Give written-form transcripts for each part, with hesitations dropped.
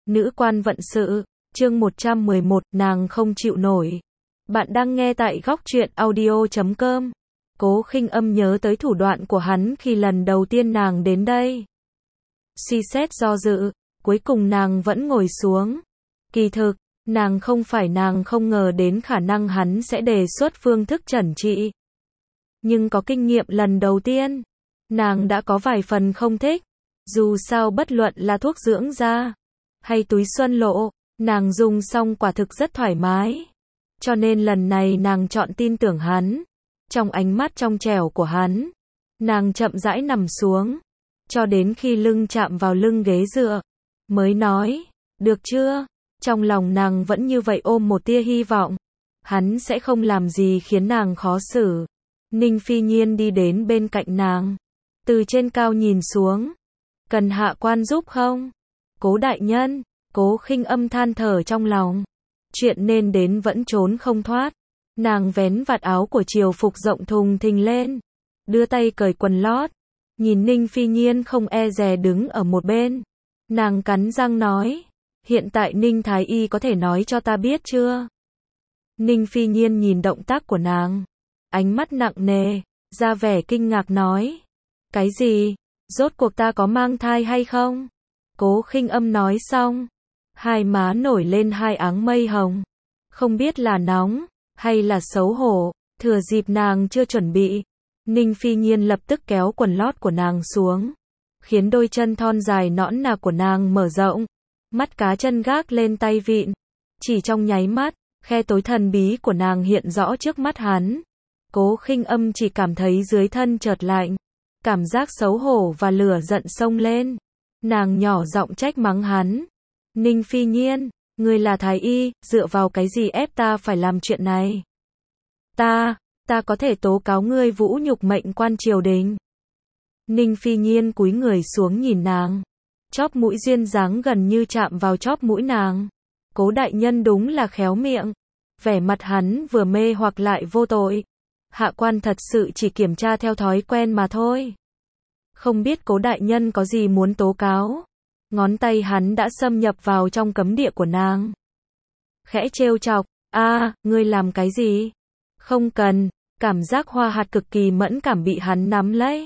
Nữ quan vận sự, chương 111, nàng không chịu nổi. Bạn đang nghe tại góc truyện audio.com. Cố Khinh Âm nhớ tới thủ đoạn của hắn khi lần đầu tiên nàng đến đây. Suy xét do dự, cuối cùng nàng vẫn ngồi xuống. Kỳ thực, nàng không ngờ đến khả năng hắn sẽ đề xuất phương thức trần trị. Nhưng có kinh nghiệm lần đầu tiên, nàng đã có vài phần không thích. Dù sao bất luận là thuốc dưỡng da hay túi xuân lộ, nàng dùng xong quả thực rất thoải mái. Cho nên lần này nàng chọn tin tưởng hắn. Trong ánh mắt trong trẻo của hắn, nàng chậm rãi nằm xuống, cho đến khi lưng chạm vào lưng ghế dựa, mới nói, được chưa? Trong lòng nàng vẫn như vậy ôm một tia hy vọng, hắn sẽ không làm gì khiến nàng khó xử. Ninh Phi Nhiên đi đến bên cạnh nàng, từ trên cao nhìn xuống, cần hạ quan giúp không? Cố đại nhân, Cố Khinh Âm than thở trong lòng, chuyện nên đến vẫn trốn không thoát. Nàng vén vạt áo của triều phục rộng thùng thình lên, đưa tay cởi quần lót, nhìn Ninh Phi Nhiên không e dè đứng ở một bên. Nàng cắn răng nói, hiện tại Ninh Thái Y có thể nói cho ta biết chưa? Ninh Phi Nhiên nhìn động tác của nàng, ánh mắt nặng nề, ra vẻ kinh ngạc nói, cái gì? Rốt cuộc ta có mang thai hay không? Cố Khinh Âm nói xong, hai má nổi lên hai áng mây hồng, không biết là nóng hay là xấu hổ. Thừa dịp nàng chưa chuẩn bị, Ninh Phi Nhiên lập tức kéo quần lót của nàng xuống, khiến đôi chân thon dài nõn nà của nàng mở rộng, mắt cá chân gác lên tay vịn. Chỉ trong nháy mắt, khe tối thần bí của nàng hiện rõ trước mắt hắn. Cố Khinh Âm chỉ cảm thấy dưới thân chợt lạnh, cảm giác xấu hổ và lửa giận xông lên. Nàng nhỏ giọng trách mắng hắn, Ninh Phi Nhiên, ngươi là thái y, dựa vào cái gì ép ta phải làm chuyện này? Ta có thể tố cáo ngươi vũ nhục mệnh quan triều đình. Ninh Phi Nhiên cúi người xuống nhìn nàng, chóp mũi duyên dáng gần như chạm vào chóp mũi nàng. Cố đại nhân đúng là khéo miệng. Vẻ mặt hắn vừa mê hoặc lại vô tội. Hạ quan thật sự chỉ kiểm tra theo thói quen mà thôi. Không biết Cố đại nhân có gì muốn tố cáo. Ngón tay hắn đã xâm nhập vào trong cấm địa của nàng, khẽ trêu chọc, ngươi làm cái gì? Không cần. Cảm giác hoa hạt cực kỳ mẫn cảm bị hắn nắm lấy,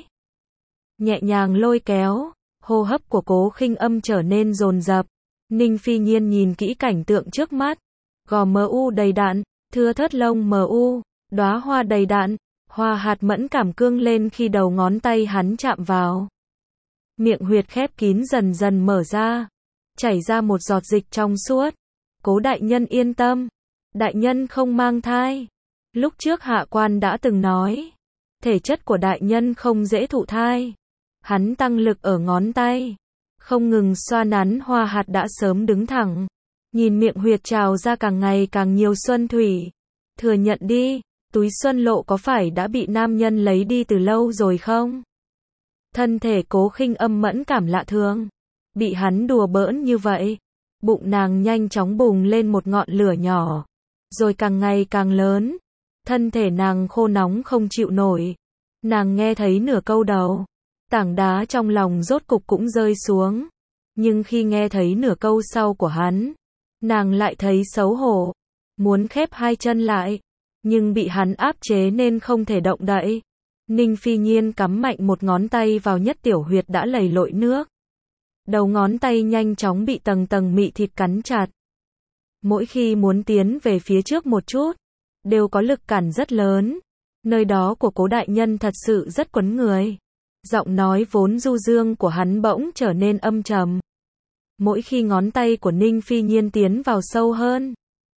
nhẹ nhàng lôi kéo. Hô hấp của Cố Khinh Âm trở nên dồn dập. Ninh Phi Nhiên nhìn kỹ cảnh tượng trước mắt, gò mu đầy đặn, thưa thớt lông mu, đóa hoa đầy đặn, hoa hạt mẫn cảm cương lên khi đầu ngón tay hắn chạm vào. Miệng huyệt khép kín dần dần mở ra, chảy ra một giọt dịch trong suốt. Cố đại nhân yên tâm, đại nhân không mang thai. Lúc trước hạ quan đã từng nói, thể chất của đại nhân không dễ thụ thai. Hắn tăng lực ở ngón tay, không ngừng xoa nắn hoa hạt đã sớm đứng thẳng. Nhìn miệng huyệt trào ra càng ngày càng nhiều xuân thủy. Thừa nhận đi, túi xuân lộ có phải đã bị nam nhân lấy đi từ lâu rồi không? Thân thể Cố Khinh Âm mẫn cảm lạ thường, bị hắn đùa bỡn như vậy, bụng nàng nhanh chóng bùng lên một ngọn lửa nhỏ, rồi càng ngày càng lớn. Thân thể nàng khô nóng không chịu nổi. Nàng nghe thấy nửa câu đầu, tảng đá trong lòng rốt cục cũng rơi xuống. Nhưng khi nghe thấy nửa câu sau của hắn, nàng lại thấy xấu hổ, muốn khép hai chân lại, nhưng bị hắn áp chế nên không thể động đậy. Ninh Phi Nhiên cắm mạnh một ngón tay vào nhất tiểu huyệt đã lầy lội nước. Đầu ngón tay nhanh chóng bị tầng tầng mị thịt cắn chặt. Mỗi khi muốn tiến về phía trước một chút, đều có lực cản rất lớn. Nơi đó của Cố đại nhân thật sự rất quấn người. Giọng nói vốn du dương của hắn bỗng trở nên âm trầm. Mỗi khi ngón tay của Ninh Phi Nhiên tiến vào sâu hơn,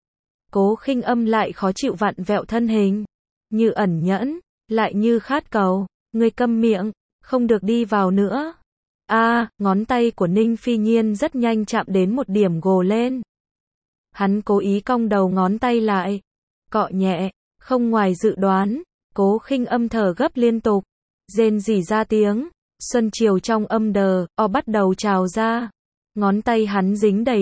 Cố Khinh Âm lại khó chịu vặn vẹo thân hình, như ẩn nhẫn, lại như khát cầu. Ngươi câm miệng, không được đi vào nữa. Ngón tay của Ninh Phi Nhiên rất nhanh chạm đến một điểm gồ lên. Hắn cố ý cong đầu ngón tay lại, cọ nhẹ, không ngoài dự đoán. Cố Khinh Âm thở gấp liên tục, rên rỉ ra tiếng. Xuân chiều trong âm đờ, bắt đầu trào ra. Ngón tay hắn dính đầy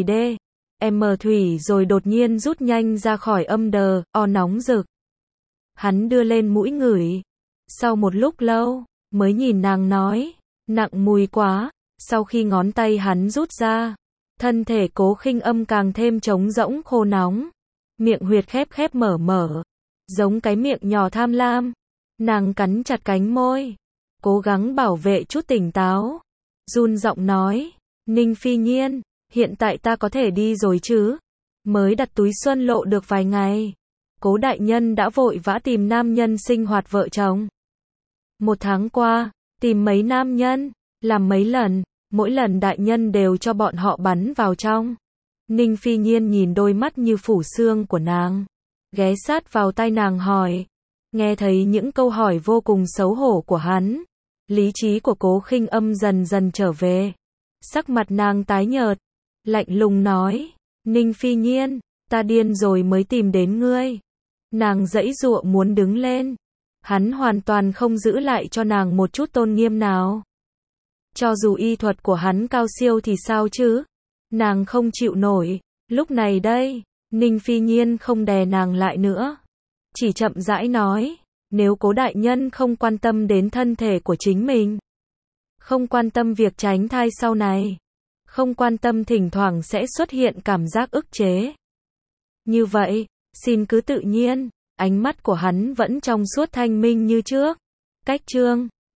thủy rồi đột nhiên rút nhanh ra khỏi âm đờ, nóng rực. Hắn đưa lên mũi ngửi. Sau một lúc lâu, mới nhìn nàng nói, nặng mùi quá. Sau khi ngón tay hắn rút ra, Thân thể Cố Khinh Âm càng thêm trống rỗng khô nóng. Miệng huyệt khép khép mở mở. Giống cái miệng nhỏ tham lam. Nàng cắn chặt cánh môi. Cố gắng bảo vệ chút tỉnh táo. Run giọng nói. Ninh Phi Nhiên, hiện tại ta có thể đi rồi chứ? Mới đặt túi xuân lộ được vài ngày. Cố đại nhân đã vội vã tìm nam nhân sinh hoạt vợ chồng. 1 tháng qua, tìm mấy nam nhân, làm mấy lần, mỗi lần đại nhân đều cho bọn họ bắn vào trong. Ninh Phi Nhiên nhìn đôi mắt như phủ xương của nàng, ghé sát vào tai nàng hỏi. Nghe thấy những câu hỏi vô cùng xấu hổ của hắn, lý trí của Cố Khinh Âm dần dần trở về. Sắc mặt nàng tái nhợt, lạnh lùng nói, Ninh Phi Nhiên, ta điên rồi mới tìm đến ngươi. Nàng giãy giụa muốn đứng lên. Hắn hoàn toàn không giữ lại cho nàng một chút tôn nghiêm nào. Cho dù y thuật của hắn cao siêu thì sao chứ? Nàng không chịu nổi. Lúc này đây, Ninh Phi Nhiên không đè nàng lại nữa. Chỉ chậm rãi nói, nếu Cố đại nhân không quan tâm đến thân thể của chính mình, không quan tâm việc tránh thai sau này, không quan tâm thỉnh thoảng sẽ xuất hiện cảm giác ức chế, như vậy, xin cứ tự nhiên. Ánh mắt của hắn vẫn trong suốt thanh minh như trước. Cách chương